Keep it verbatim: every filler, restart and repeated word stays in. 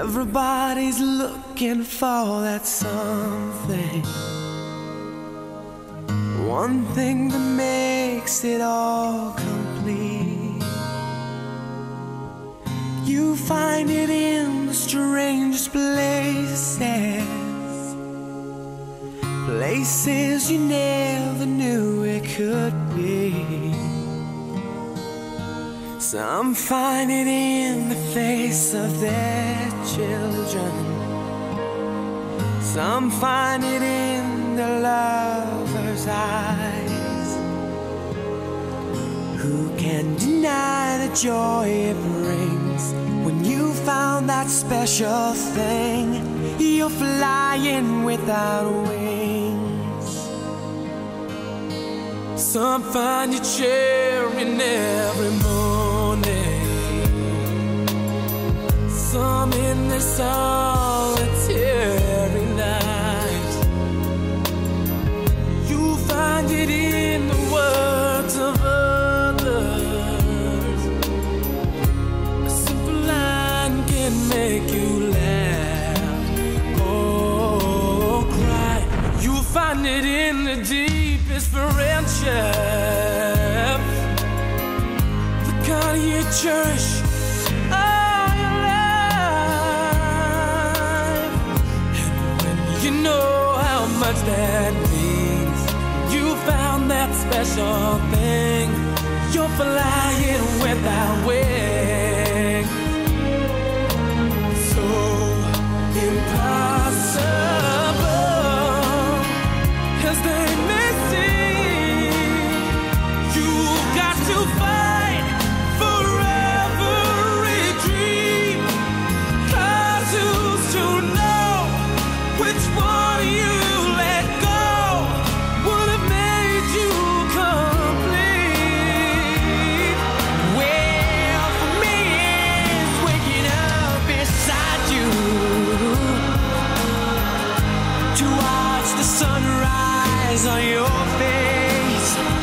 Everybody's looking for that something, one thing that makes it all complete. You find it in the strangest places, places you never knew it could be. Some find it in the face of their children, some find it in the lover's eyes. Who can deny the joy it brings when you found that special thing? You're flying without wings. Some find you cheering every morning, some in their solitary night. You find it in the words of others. A simple line can make you laugh or cry. You find it in the deepest friendship, the kind you cherish all your life. And when you know how much that means, you found that special thing. You're flying without wings. So impossible as they may seem, you've got to fight for every dream. 'Cause who's to know which one you let go would have made you complete? Well, for me it's waking up beside you to watch the sunrise on your face.